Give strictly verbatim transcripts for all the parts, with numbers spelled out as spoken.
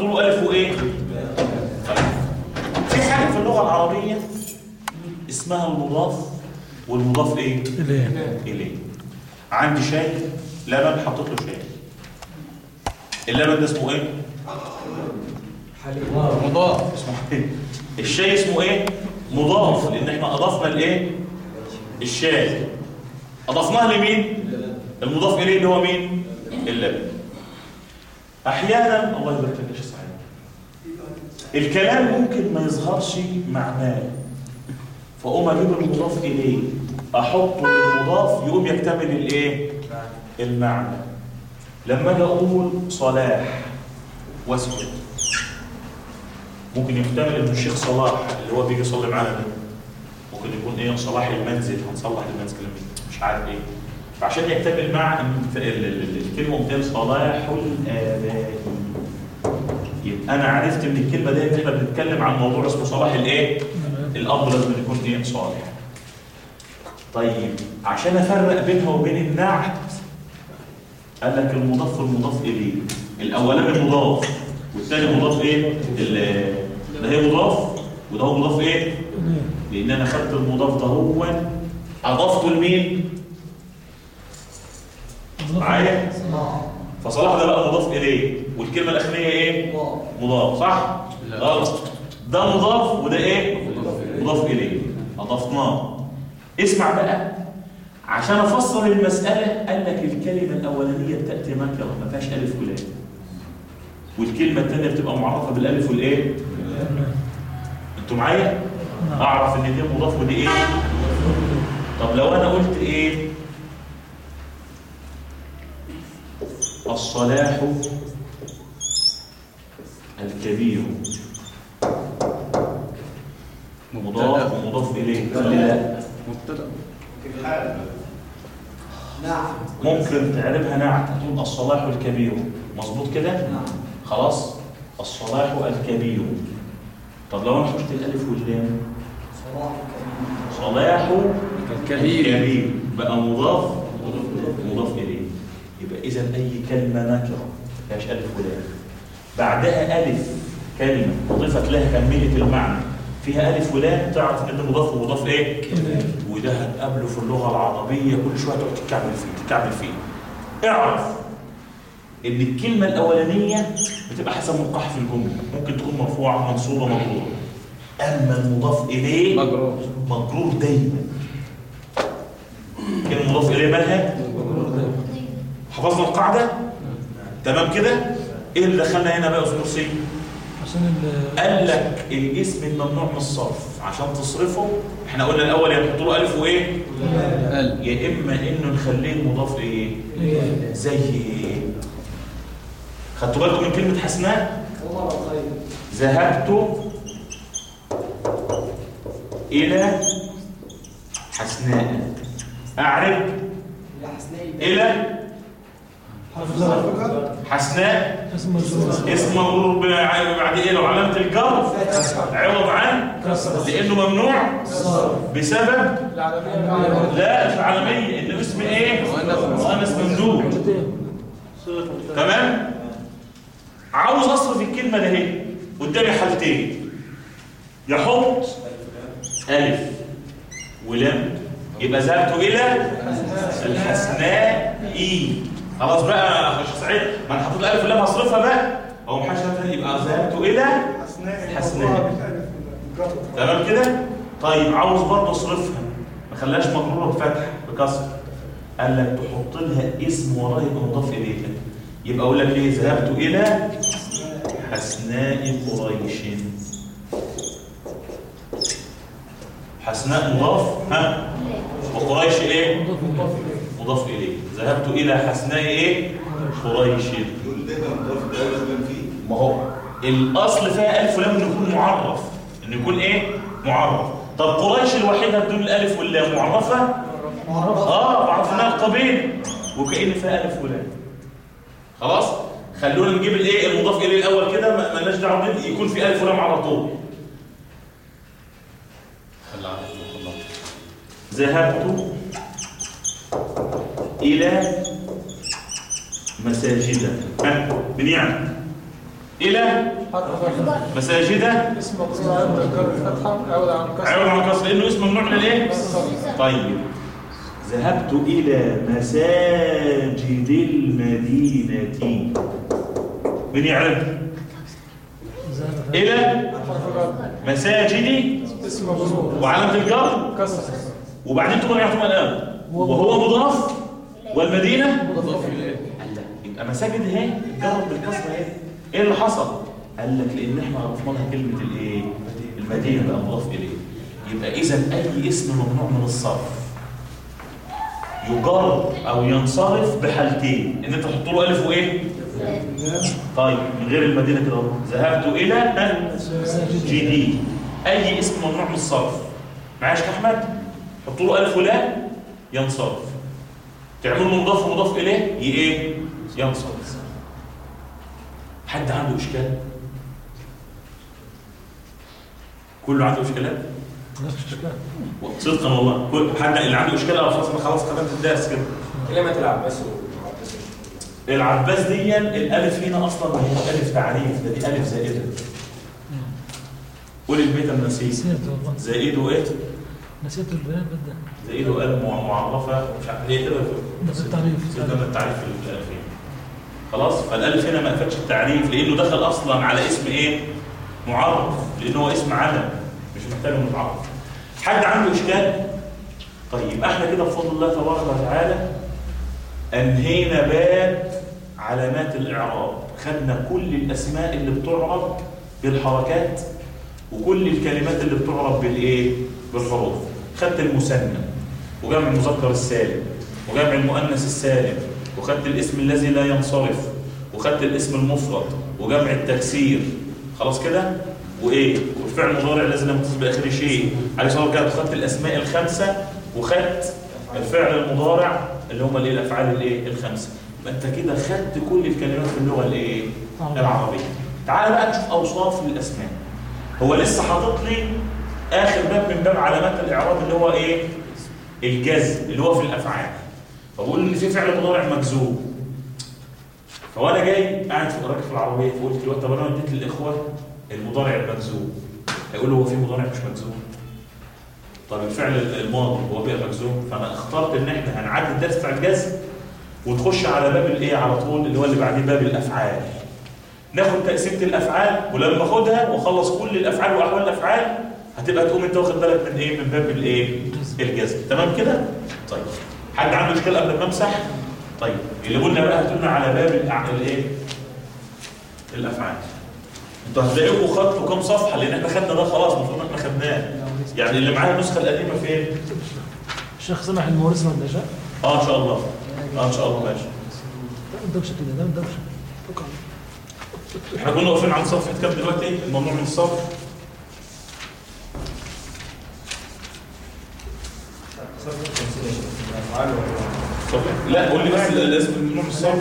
له الف وايه؟ في حاجه في اللغه العربيه اسمها المضاف والمضاف ايه؟ اليه. اليه. عندي شاي لبن، حطيت له شاي. اللبن ده اسمه ايه؟ مضاف. اسمه ايه؟ الشاي اسمه ايه؟ مضاف، لان احنا اضفنا الايه؟ الشاي. اضفناه لمين؟ المضاف اليه اللي هو مين؟ اللبن. احيانا الله يبارك لك يا شيخ سعيد، الكلام ممكن ما يظهرش معناه، فاقوم اجيب المضاف اليه احطه للمضاف يقوم يكتمل الايه؟ المعنى. لما اجي اقول صلاح واسكت، ممكن يحتمل ان الشيخ صلاح اللي هو بيجي يصلي معانا ده ممكن يكون ايه؟ صلاح المنزل، هنصلح المنزل مش عارف ايه. فعشان يكتمل معنى الكلمه قدام صلاح الاباء، يبقى انا عرفت من الكلمه دي ان احنا بنتكلم عن موضوع اسمه صلاح الايه؟ الاب لازم يكون ايه؟ صالح. طيب عشان افرق بينها وبين النعت قال لك المضاف والمضاف اليه، الاولاني مضاف والثاني مضاف ايه؟ ده هي مضاف وده هو مضاف ايه؟ لان انا خدت المضاف ده هو اضفته لمين؟ معايا؟ فصلاح ده بقى مضاف اليه، والكلمه الاخرانيه ايه؟ مضاف. صح؟ غلط. ده مضاف وده ايه؟ مضاف اليه، اضفناه. اسمع بقى، عشان افسر المساله قال لك الكلمه الاولانيه بتاتي نكره ما فيهاش الف ولام، والكلمه الثانيه بتبقى معرفه بالالف والايه؟ انتوا معايا؟ اعرف ان دي مضاف ودي ايه؟ طب لو انا قلت ايه؟ الصلاح الكبير، مضاف ومضاف اليه ولا لا؟ مبتدا. نعم. ممكن تعرفها نعت، تقول الصلاح الكبير، مظبوط كده؟ نعم. خلاص. الصلاح الكبير. طب لو انا حطيت الالف واللام؟ صلاح الكبير. الكبير بقى مضاف مضاف اليه. يبقى اذا اي كلمه نكره ما فيهاش الف ولام بعدها الف كلمه اضيفت لها كملت المعنى فيها الف ولام، تعرف ان ده مضاف ومضاف ايه؟ وده هتقابله في اللغه العربيه كل شويه تقعد تكعبل فيه تكعبل فيه. اعرف ان الكلمه الاولانيه بتبقى حسب موقعها في الجمله، ممكن تكون مرفوعه منصوبه مجروره، اما المضاف اليه مجرور مجرور دايما. كلمه المضاف اليه مالها؟ حفظنا القاعده؟ تمام كده؟ ايه اللي دخلنا هنا بقى يا استاذ مرسي؟ قال لك الاسم الممنوع من الصرف عشان تصرفه احنا قلنا الاول يا نحط له الف وايه؟ يا اما انه نخليه مضاف ايه؟ زي ايه؟ خدتوا بالكم من كلمه حسناء؟ ذهبت الى حسناء. اعرب الى حسناء اسم مجرور بعد ايه؟ لو علامه الجر عوض عن لانه ممنوع بسبب لا العالميه انه اسم ايه؟ مؤنث ممدوح. تمام؟ عاوز اصرف الكلمه ده اهي قدامي حالتين، يحط الف ولام يبقى ذهبت الى الحسناء اي. خلاص بقى يا شيخ سعيد، ما انا حطيت الالف واللام هصرفها بقى اهو محدش يبقى ذهبت الى حسناء. تمام كده؟ طيب عاوز برضه اصرفها ما خلاش مجروره بفتح بكسر، قال لك تحط لها اسم وراه يبقى مضاف اليه، يبقى اقول لك ايه؟ ذهبت الى حسناء قريش. حسناء مضاف ها وقريش ايه؟ مضاف اليه. ذهبت الى حسناء ايه؟ قريش. ما هو الاصل فيها الف ولام انه يكون معرف، انه يكون ايه؟ معرف. طب قريش الوحيده بدون الالف واللام معرفه؟ اه بعرف انها قبيل وكأن فيها الف ولام. خلاص؟ خلونا نجيب الايه؟ المضاف اليه الاول كده ما لناش دعوه بيه، يكون في الف ولام على طول. ذهبت إلى مساجد. من يعني؟ إلى مساجد اسم مقصود عن الفتحة عوض عن كسر عوض عن كسر لأنه اسم ممنوع من الإيه؟ طيب ذهبت إلى مساجد المدينة، من يعرف؟ إلى مساجد اسم مقصود وعلامة الجر كسر وبعدين تقول يعطوا الآن وهو مضاف والمدينة مضاف إليه. قال لك يبقى مساجد اهي اتجرب بالكسر اهي. ايه اللي حصل؟ قال لك لان احنا عرفنا لها كلمه الايه؟ المدينه بقى مضاف اليه. يبقى اذا اي اسم ممنوع من الصرف يجر او ينصرف بحالتين، ان انت تحط له الف وايه؟ طيب من غير المدينه كده اهو ذهبت الى جديد. اي اسم ممنوع من الصرف معايا يا احمد؟ حط له الف ولا ينصرف، تعمل له مضاف ومضاف اليه ايه؟ ينصرف. حد عنده اشكال؟ كله عنده اشكالات؟ صدقا والله كل حد اللي عنده اشكال او خلاص انا خلاص ختمت الدرس كده. كلمه العباس العباس دي الالف هنا اصلا ما هي الف تعريف، ده دي الف زائده. قول البيت النسيت زائد وايه؟ نسيت البيان بدأ زائد وقال معرفه ومش عارف ليه كده بس التعريف ده التعريف في الالفين. خلاص فالالف هنا ما افادش التعريف لانه دخل اصلا على اسم ايه؟ معرف، لانه هو اسم علم مش محتاج انه يتعرف. حد عنده اشكال؟ طيب احنا كده بفضل الله تبارك وتعالى انهينا باب علامات الاعراب، خدنا كل الاسماء اللي بتعرب بالحركات وكل الكلمات اللي بتعرب بالايه؟ بالحروف. خدت المثنى وجمع المذكر السالم وجمع المؤنث السالم وخدت الاسم الذي لا ينصرف وخدت الاسم المفرد وجمع التكسير. خلاص كده؟ وايه؟ والفعل المضارع الذي لم يتصل باخره شيء. عليه الصلاه والسلام خدت الاسماء الخمسه وخدت الفعل المضارع اللي هم الايه؟ الافعال الايه؟ الخمسه. يبقى انت كده خدت كل الكلمات في اللغه الايه؟ العربيه. تعال بقى نشوف اوصاف للاسماء. هو لسه حاطط لي اخر باب من باب علامات الاعراب اللي هو ايه؟ الجزم اللي هو في الافعال. فبقول ان في فعل مضارع مجزوم. فوانا جاي قاعد في راكب في العربيه فقلت له طب انا اديت للاخوه المضارع المجزوم، هيقولوا هو في مضارع مش مجزوم؟ طب الفعل الماضي هو بقى مجزوم. فانا اخترت ان احنا هنعدي الدرس بتاع الجزم ونخش على باب الايه على طول اللي هو اللي بعديه باب الافعال. ناخد تقسيمه الافعال ولما اخدها واخلص كل الافعال واحوال الافعال هتبقى تقوم انت واخد بالك من ايه؟ من باب الايه؟ الجزم. تمام كده؟ طيب حد عنده اشكال قبل ما امسح؟ طيب اللي قلنا بقى هتقولنا على باب الايه؟ الافعال. انتوا هتلاقوا خدتوا كام صفحه لان احنا خدنا ده خلاص المفروض احنا خدناه. يعني اللي معاه النسخه القديمه فين؟ الشيخ سمح المورث ولا جاء؟ اه ان شاء الله. اه ان شاء الله ماشي. دوشه كده ده دوشه. احنا كنا واقفين عند صفحه كام دلوقتي؟ الممنوع من الصرف. لا قول لي بس الاسم الممنوع من الصرف.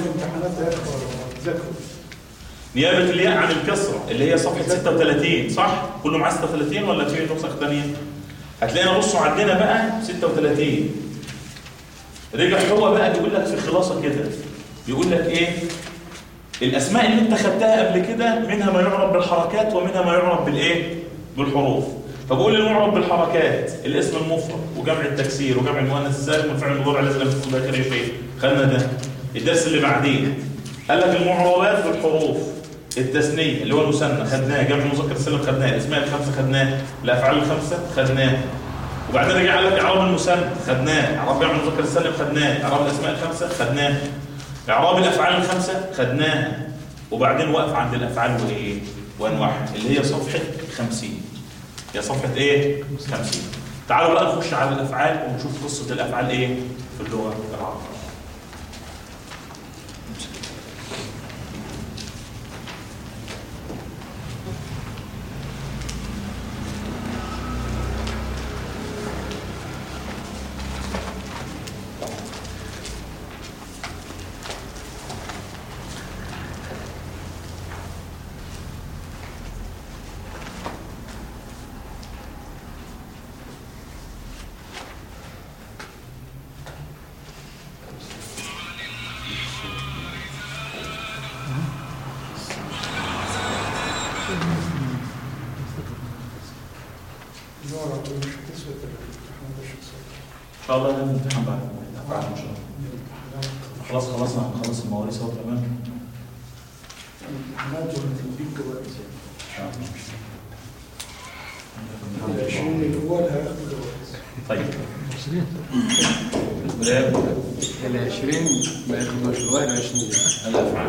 نيابه الياء عن الكسره اللي هي صفحه ستة وثلاثين صح؟ كله معاه ستة وثلاثين ولا في نسخه ثانيه؟ هتلاقينا بصوا عندنا بقى ستة وثلاثين. رجع هو بقى بيقول لك في خلاصه كده بيقول لك ايه؟ الاسماء اللي انت خدتها قبل كده منها ما يعرب بالحركات ومنها ما يعرب بالايه؟ بالحروف. فبقول المعرب بالحركات الاسم المفرد وجمع التكسير وجمع المؤنث السالم والفعل المضارع الذي لم يكن باخره شيء. خدنا ده. الدرس اللي بعدين قال لك المعربات بالحروف التثنيه اللي هو المثنى خدناه، جمع المذكر السالم خدناه، الاسماء الخمسه خدناه، الافعال الخمسه خدناه. وبعدين رجع قال لك اعراب المثنى خدناه، اعراب جمع المذكر السالم خدناه، اعراب الاسماء الخمسه خدناه، اعراب الافعال الخمسه خدناها. وبعدين وقف عند الافعال وايه؟ وانواعها اللي هي صفحه خمسين. هي صفحه ايه؟ خمسين. تعالوا بقى نخش على الافعال ونشوف قصه الافعال ايه في اللغه العربيه. ان شاء الله ده الامتحان بعد بعد ان شاء الله. خلاص خلصنا هنخلص المواريث اهو تمام. امتحانات وتطبيق جوائز الحمد العشرين لله. الاول هياخدوا جوائز. طيب العشرين ما ياخدوش الواحد وعشرين الافعال.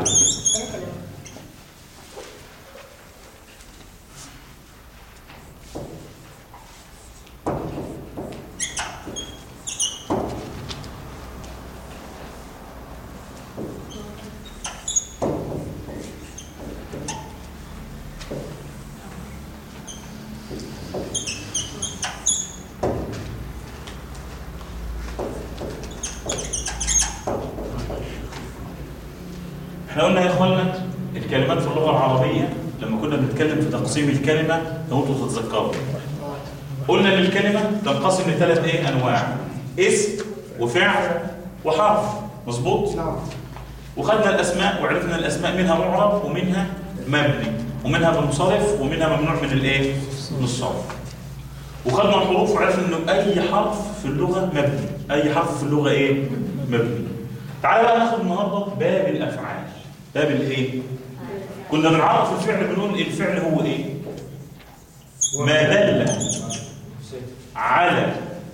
احنا قلنا يا اخوانا الكلمات في اللغه العربيه لما كنا بنتكلم في تقسيم الكلمه لو انتوا تتذكروا قلنا ان الكلمه تنقسم لثلاث ايه انواع: اسم وفعل وحرف. مظبوط؟ نعم. وخدنا الاسماء وعرفنا الاسماء منها معرب ومنها مبني ومنها منصرف ومنها ممنوع من الايه؟ من الصرف. وخدنا الحروف وعرفنا انه اي حرف في اللغه مبني، اي حرف في اللغه ايه؟ مبني. تعالى بقى ناخد النهارده باب الافعال. باب الايه؟ كنا بنعرف الفعل بنقول الفعل هو ايه؟ ما دل على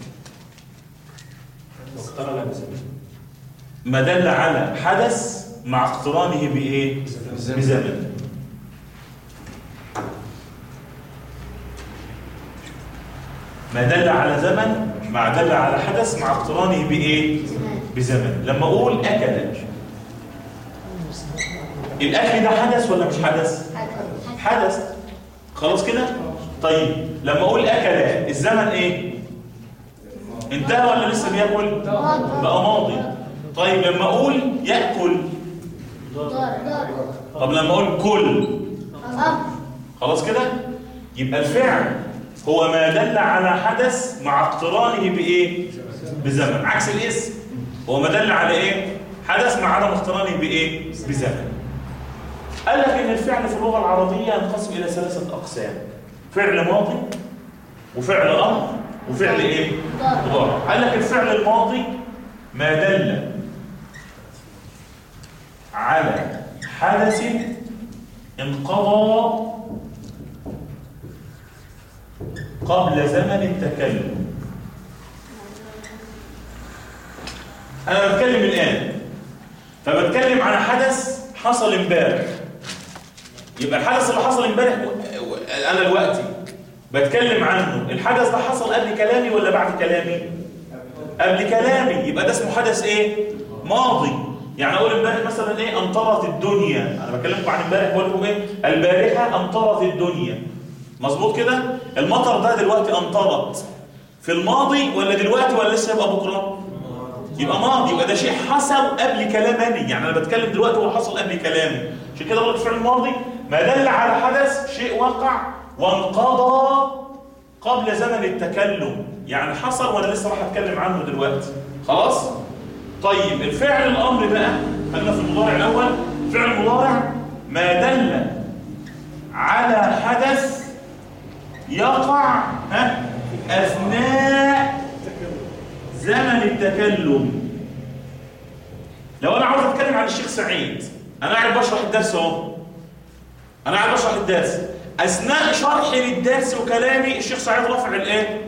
ما دل على حدث مع اقترانه بايه؟ بزمن. ما دل على زمن مع دل على حدث مع اقترانه بايه؟ بزمن. لما اقول اكل، الاكل ده حدث ولا مش حدث؟ حدث. خلاص كده؟ طيب لما اقول اكل الزمن ايه؟ انتهى ولا لسه بياكل؟ بقى ماضي. طيب لما اقول ياكل، طب لما اقول كل، خلاص كده؟ يبقى الفعل هو ما دل على حدث مع اقترانه بايه؟ بزمن. عكس الاسم هو ما دل على ايه؟ حدث مع عدم اقترانه بايه؟ بزمن. قال لك ان الفعل في اللغه العربيه ينقسم الى ثلاثه اقسام: فعل ماضي وفعل امر وفعل ايه؟ مضارع. قال لك الفعل الماضي ما دل على حدث انقضى قبل زمن التكلم. انا بتكلم الان فبتكلم عن حدث حصل امبارح، يبقى الحدث اللي حصل امبارح انا دلوقتي بتكلم عنه، الحدث ده حصل قبل كلامي ولا بعد كلامي؟ قبل كلامي، يبقى ده اسمه حدث ايه؟ ماضي. يعني اقول امبارح مثلا ايه؟ امطرت الدنيا. انا بكلمكم عن امبارح بقول لكم ايه؟ البارحه امطرت الدنيا. مظبوط كده؟ المطر ده دلوقتي امطرت في الماضي ولا دلوقتي ولا لسه يبقى بكره؟ يبقى ماضي، يبقى ده شيء حصل قبل كلامي. يعني انا بتكلم دلوقتي هو حصل قبل كلامي. عشان كده بقول الفعل الماضي ما دل على حدث شيء وقع وانقضى قبل زمن التكلم، يعني حصل وانا لسه راح اتكلم عنه دلوقتي. خلاص؟ طيب الفعل الامر بقى خلينا في المضارع الاول. فعل المضارع ما دل على حدث يقع ها اثناء زمن التكلم. لو انا عاوز اتكلم عن الشيخ سعيد، انا قاعد بشرح الدرس اهو، انا قاعد بشرح الدرس، اثناء شرحي للدرس وكلامي الشيخ سعيد رافع الايه؟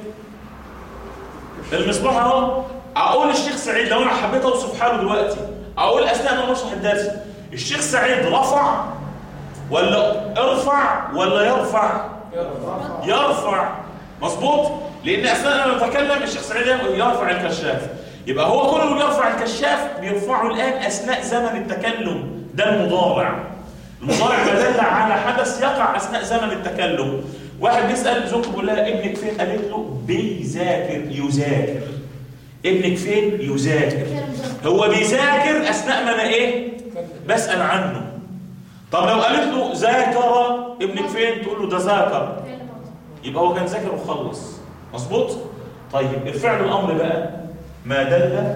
المصباح اهو. اقول الشيخ سعيد لو انا حبيت اوصف حاله دلوقتي اقول اثناء ما بشرح الدرس الشيخ سعيد رفع ولا ارفع ولا يرفع؟ يرفع. يرفع. مظبوط؟ لان اثناء ما بتكلم الشيخ سعيد يرفع الكشاف، يبقى هو كل اللي بيرفع الكشاف بيرفعه الان اثناء زمن التكلم. ده المضارع. المضارع ما دل على حدث يقع اثناء زمن التكلم. واحد بيسال زوجته بيقول لها ابنك فين؟ قالت له بيذاكر. يذاكر. ابنك فين؟ يذاكر. هو بيذاكر اثناء ما انا ايه؟ بسال عنه. طب لو قالت له ذاكر ابنك فين؟ تقول له ده ذاكر، يبقى هو كان ذاكر وخلص. مظبوط؟ طيب الفعل الامر بقى ما دل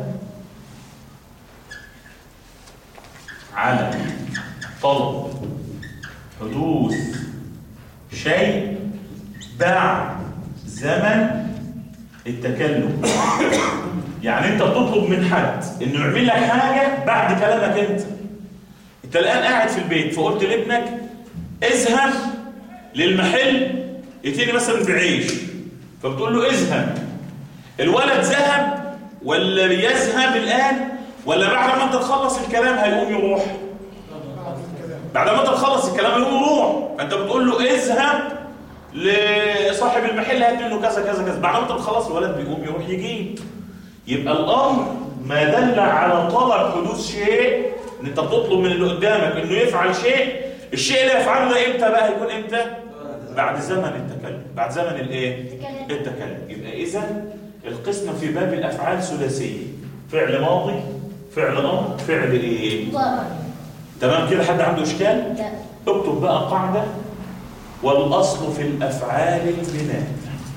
على طلب حدوث شيء بعد زمن التكلم. يعني انت بتطلب من حد انه يعمل لك حاجه بعد كلامك انت. انت الان قاعد في البيت فقلت لابنك اذهب للمحل يتيني مثلا بعيش، فبتقول له اذهب. الولد ذهب ولا يذهب الان ولا بعد ما انت تخلص الكلام هيقوم يروح؟ بعد ما انت تخلص الكلام هيقوم يروح. فانت بتقول له اذهب لصاحب المحل هات له كذا كذا كذا. بعد ما انت تخلص الولد بيقوم يروح يجيب. يبقى الامر ما دل على طلب حدوث شيء، ان انت بتطلب من اللي قدامك انه يفعل شيء. الشيء اللي يفعله ده امتى بقى؟ هيكون امتى؟ بعد زمن التكلم. بعد زمن الايه؟ التكلم. يبقى اذا القسمه في باب الافعال ثلاثيه: فعل ماضي، فعل امر، فعل ايه؟ تمام كده؟ حد عنده اشكال؟ لا. اكتب بقى قاعده: والاصل في الافعال البناء.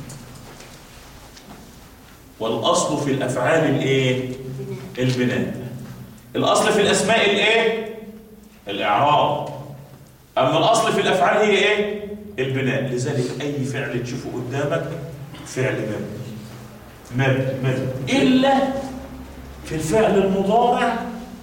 والاصل في الافعال الايه؟ البناء. الاصل في الاسماء الايه؟ الاعراب. اما الاصل في الافعال هي ايه؟ البناء. لذلك اي فعل تشوفه قدامك فعل مبني مبني مبني الا في الفعل المضارع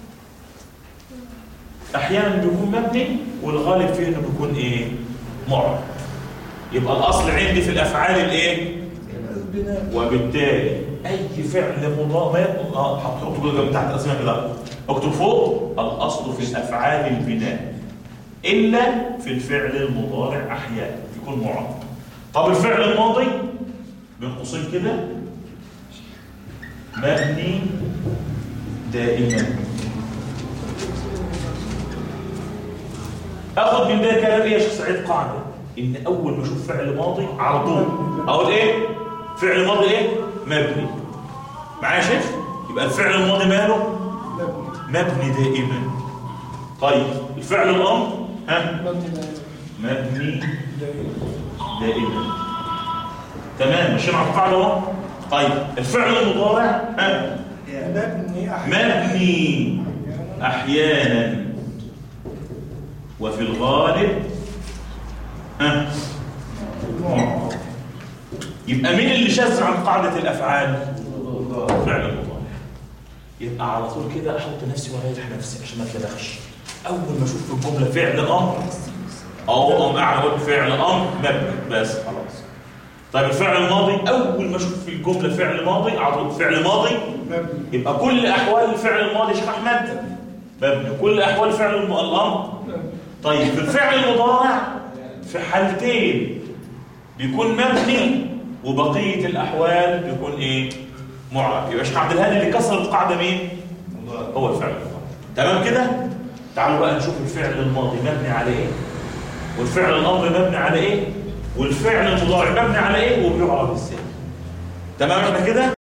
احيانا بيكون مبني والغالب فيه انه بيكون ايه؟ معرب. يبقى الاصل عندي في الافعال الايه؟ وبالتالي اي فعل مضارع اه هتحطه كده تحت اسماء كده، اكتب فوق: الاصل في الافعال البناء الا في الفعل المضارع احيانا يكون معرب. طب الفعل الماضي بين قوسين كده مبني دائما. اخذ من ده كلام ايه يا شيخ سعيد؟ قاعده ان اول ما اشوف فعل ماضي على طول اقول ايه؟ فعل ماضي ايه؟ مبني. معايا يا شيخ؟ يبقى الفعل الماضي ماله؟ مبني دائما. طيب الفعل الامر ها؟ مبني دائما. تمام ماشيين على القاعده اهو. طيب الفعل المضارع ها؟ مبني احيانا وفي الغالب ها؟ معرب. يبقى مين اللي شاذ عن قاعده الافعال؟ فعل المضارع. يبقى على طول كده احط نفسي واريح نفسي عشان ما اتلبخش. اول ما اشوف في الجمله فعل امر او ام قاعد اقول فعل امر مبني بس خلاص. طيب الفعل الماضي اول ما اشوف في الجمله فعل ماضي اعطي فعل ماضي مبني. يبقى كل احوال الفعل الماضي يا شيخ احمد مبني، كل احوال فعل الامر. طيب في الفعل المضارع في حالتين بيكون مبني وبقيه الاحوال بيكون ايه؟ معرب. يبقى شيخ عبد الهادي اللي كسر القاعده مين؟ هو الفعل المضارع. تمام كده؟ تعالوا بقى نشوف الفعل الماضي مبني على ايه؟ والفعل الامر مبني على ايه؟ والفعل المضارع مبني على ايه؟ وبيعرب ازاي؟ تمام احنا كده؟